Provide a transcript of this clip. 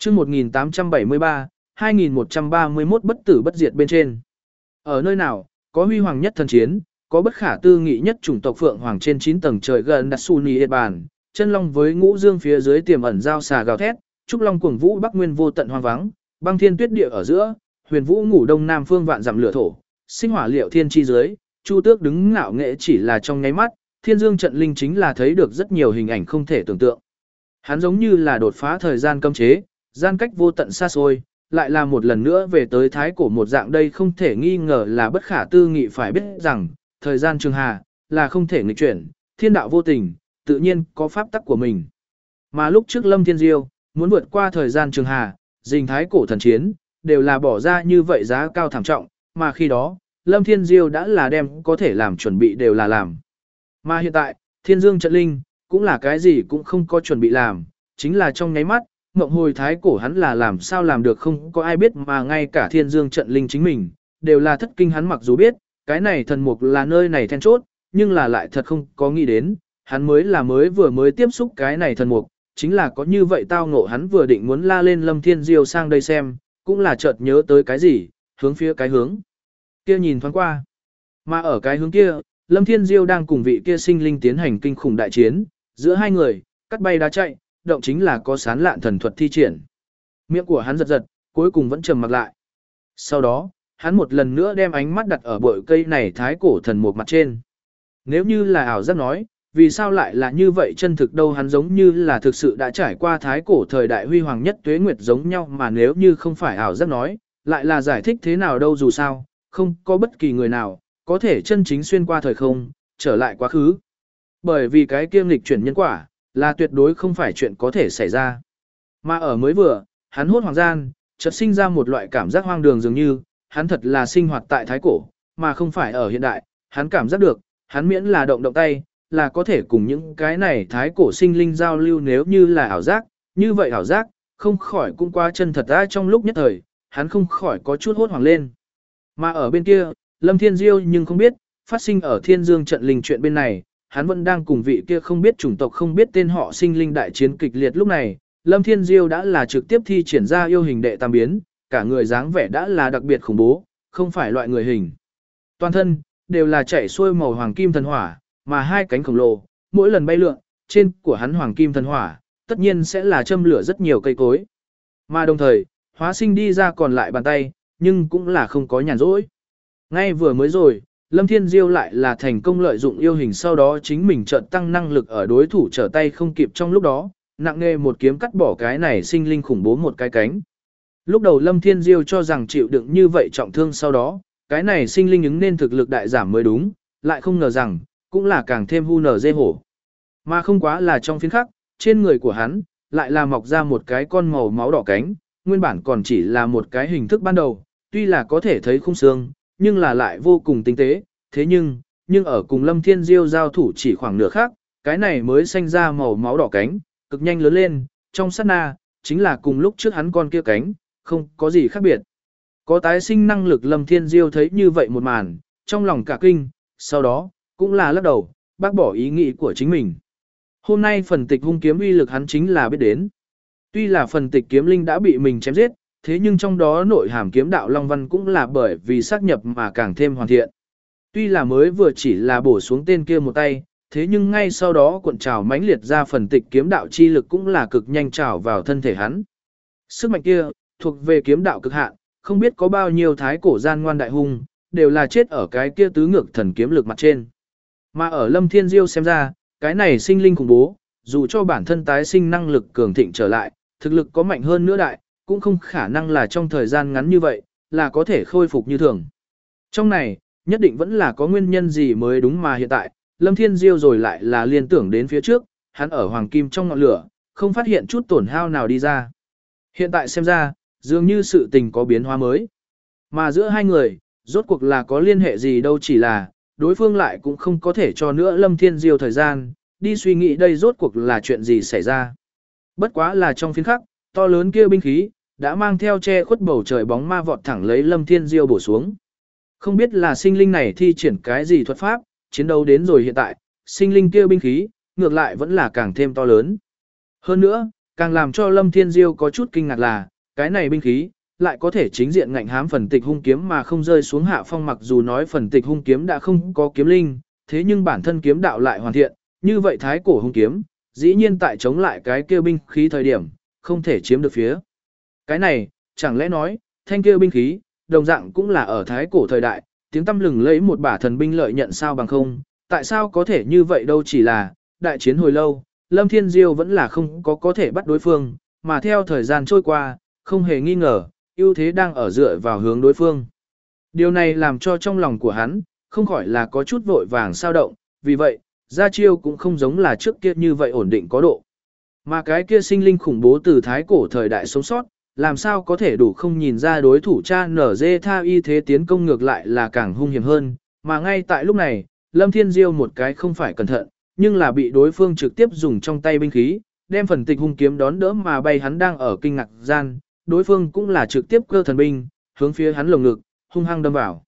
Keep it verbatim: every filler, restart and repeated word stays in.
chương một nghìn tám trăm bảy mươi ba, hai nghìn một trăm ba mươi mốt bất tử bất diệt bên trên. Ở nơi nào, có huy hoàng nhất thần chiến, có bất khả tư nghị nhất chủng tộc phượng hoàng trên chín tầng trời gần đặt su ni bàn, chân long với ngũ dương phía dưới tiềm ẩn giao xà gào thét, trúc long cuồng vũ bắc nguyên vô tận hoang vắng, băng thiên tuyết địa ở giữa, huyền vũ ngủ đông nam phương vạn dặm lửa thổ, sinh hỏa liệu thiên chi dưới, chu tước đứng ngạo nghệ chỉ là trong nháy mắt, thiên dương trận linh chính là thấy được rất nhiều hình ảnh không thể tưởng tượng. Hắn giống như là đột phá thời gian cấm chế, gian cách vô tận xa xôi, lại là một lần nữa về tới thái cổ một dạng, đây không thể nghi ngờ là bất khả tư nghị. Phải biết rằng, thời gian trường hà, là không thể nghịch chuyển, thiên đạo vô tình, tự nhiên có pháp tắc của mình. Mà lúc trước Lâm Thiên Diêu, muốn vượt qua thời gian trường hà, dình thái cổ thần chiến, đều là bỏ ra như vậy giá cao thảm trọng, mà khi đó, Lâm Thiên Diêu đã là đem có thể làm chuẩn bị đều là làm. Mà hiện tại, thiên dương trận linh, cũng là cái gì cũng không có chuẩn bị làm, chính là trong nháy mắt, mộng hồi thái cổ hắn là làm sao làm được không có ai biết, mà ngay cả thiên dương trận linh chính mình, đều là thất kinh. Hắn mặc dù biết, cái này thần mục là nơi này then chốt, nhưng là lại thật không có nghĩ đến, hắn mới là mới vừa mới tiếp xúc cái này thần mục, chính là có như vậy tao ngộ. Hắn vừa định muốn la lên Lâm Thiên Diêu sang đây xem, cũng là chợt nhớ tới cái gì, hướng phía cái hướng kia nhìn thoáng qua. Mà ở cái hướng kia, Lâm Thiên Diêu đang cùng vị kia sinh linh tiến hành kinh khủng đại chiến, giữa hai người, cắt bay đá chạy, động chính là có sán lạn thần thuật thi triển. Miệng của hắn giật giật, cuối cùng vẫn trầm mặc lại. Sau đó, hắn một lần nữa đem ánh mắt đặt ở bụi cây này thái cổ thần mục mặt trên. Nếu như là ảo giác nói, vì sao lại là như vậy chân thực đâu? Hắn giống như là thực sự đã trải qua thái cổ thời đại huy hoàng nhất tuế nguyệt giống nhau, mà nếu như không phải ảo giác nói, lại là giải thích thế nào đâu? Dù sao, không có bất kỳ người nào có thể chân chính xuyên qua thời không, trở lại quá khứ. Bởi vì cái kiêm lịch chuyển nhân quả, là tuyệt đối không phải chuyện có thể xảy ra. Mà ở mới vừa, hắn hốt hoàng gian, chợt sinh ra một loại cảm giác hoang đường, dường như, hắn thật là sinh hoạt tại thái cổ, mà không phải ở hiện đại. Hắn cảm giác được, hắn miễn là động động tay, là có thể cùng những cái này thái cổ sinh linh giao lưu. Nếu như là ảo giác, như vậy ảo giác, không khỏi cũng quá chân thật ra. Trong lúc nhất thời, hắn không khỏi có chút hốt hoảng lên. Mà ở bên kia, Lâm Thiên Diêu nhưng không biết, phát sinh ở thiên dương trận linh chuyện bên này, hắn vẫn đang cùng vị kia không biết chủng tộc không biết tên họ sinh linh đại chiến kịch liệt. Lúc này, Lâm Thiên Diêu đã là trực tiếp thi triển ra yêu hình đệ tam biến, cả người dáng vẻ đã là đặc biệt khủng bố, không phải loại người hình. Toàn thân, đều là chảy xuôi màu hoàng kim thần hỏa, mà hai cánh khổng lồ, mỗi lần bay lượn, trên của hắn hoàng kim thần hỏa, tất nhiên sẽ là châm lửa rất nhiều cây cối. Mà đồng thời, hóa sinh đi ra còn lại bàn tay, nhưng cũng là không có nhàn rỗi. Ngay vừa mới rồi, Lâm Thiên Diêu lại là thành công lợi dụng yêu hình, sau đó chính mình chợt tăng năng lực ở đối thủ trở tay không kịp trong lúc đó, nặng nề một kiếm cắt bỏ cái này sinh linh khủng bố một cái cánh. Lúc đầu Lâm Thiên Diêu cho rằng chịu đựng như vậy trọng thương sau đó, cái này sinh linh ứng nên thực lực đại giảm mới đúng, lại không ngờ rằng, cũng là càng thêm hu nở dê hổ. Mà không quá là trong phiên khắc, trên người của hắn, lại là mọc ra một cái con màu máu đỏ cánh, nguyên bản còn chỉ là một cái hình thức ban đầu, tuy là có thể thấy khung xương, nhưng là lại vô cùng tinh tế. Thế nhưng, nhưng ở cùng Lâm Thiên Diêu giao thủ chỉ khoảng nửa khắc, cái này mới sinh ra màu máu đỏ cánh, cực nhanh lớn lên, trong sát na, chính là cùng lúc trước hắn con kia cánh, không có gì khác biệt. Có tái sinh năng lực Lâm Thiên Diêu thấy như vậy một màn, trong lòng cả kinh, sau đó, cũng là lắc đầu, bác bỏ ý nghĩ của chính mình. Hôm nay phần tịch hung kiếm uy lực hắn chính là biết đến. Tuy là phần tịch kiếm linh đã bị mình chém giết, thế nhưng trong đó nội hàm kiếm đạo Long Văn cũng là bởi vì xác nhập mà càng thêm hoàn thiện. Tuy là mới vừa chỉ là bổ xuống tên kia một tay, thế nhưng ngay sau đó cuộn trào mãnh liệt ra phần tịch kiếm đạo chi lực cũng là cực nhanh trào vào thân thể hắn. Sức mạnh kia, thuộc về kiếm đạo cực hạn, không biết có bao nhiêu thái cổ gian ngoan đại hung, đều là chết ở cái kia tứ ngược thần kiếm lực mặt trên. Mà ở Lâm Thiên Diêu xem ra, cái này sinh linh khủng bố, dù cho bản thân tái sinh năng lực cường thịnh trở lại, thực lực có mạnh hơn nữa đại, cũng không khả năng là trong thời gian ngắn như vậy, là có thể khôi phục như thường. Trong này, nhất định vẫn là có nguyên nhân gì mới đúng, mà hiện tại, Lâm Thiên Diêu rồi lại là liên tưởng đến phía trước, hắn ở hoàng kim trong ngọn lửa, không phát hiện chút tổn hao nào đi ra. Hiện tại xem ra, dường như sự tình có biến hóa mới. Mà giữa hai người, rốt cuộc là có liên hệ gì đâu, chỉ là, đối phương lại cũng không có thể cho nữa Lâm Thiên Diêu thời gian, đi suy nghĩ đây rốt cuộc là chuyện gì xảy ra. Bất quá là trong phiến khắc, to lớn kia binh khí, đã mang theo che khuất bầu trời bóng ma vọt thẳng lấy Lâm Thiên Diêu bổ xuống. Không biết là sinh linh này thi triển cái gì thuật pháp, chiến đấu đến rồi hiện tại, sinh linh kia binh khí, ngược lại vẫn là càng thêm to lớn. Hơn nữa, Càng làm cho Lâm Thiên Diêu có chút kinh ngạc là, cái này binh khí, lại có thể chính diện ngạnh hám phần tịch hung kiếm mà không rơi xuống hạ phong, mặc dù nói phần tịch hung kiếm đã không có kiếm linh, thế nhưng bản thân kiếm đạo lại hoàn thiện, như vậy thái cổ hung kiếm, dĩ nhiên tại chống lại cái kia binh khí thời điểm, không thể chiếm được phía. Cái này, chẳng lẽ nói, thanh kia binh khí, đồng dạng cũng là ở thái cổ thời đại, tiếng tăm lừng lấy một bả thần binh lợi nhận sao bằng không, tại sao có thể như vậy đâu, chỉ là, đại chiến hồi lâu, Lâm Thiên Diêu vẫn là không có có thể bắt đối phương, mà theo thời gian trôi qua, không hề nghi ngờ, ưu thế đang ở dựa vào hướng đối phương. Điều này làm cho trong lòng của hắn, không khỏi là có chút vội vàng sao động, vì vậy, ra chiêu cũng không giống là trước kia như vậy ổn định có độ. Mà cái kia sinh linh khủng bố từ thái cổ thời đại sống sót, làm sao có thể đủ không nhìn ra đối thủ cha nở dê tha y thế tiến công ngược lại là càng hung hiểm hơn, mà ngay tại lúc này, Lâm Thiên Diêu một cái không phải cẩn thận, nhưng là bị đối phương trực tiếp dùng trong tay binh khí, đem phần tịch hung kiếm đón đỡ mà bay hắn đang ở kinh ngạc gian, đối phương cũng là trực tiếp cơ thần binh, hướng phía hắn lồng ngực, hung hăng đâm vào.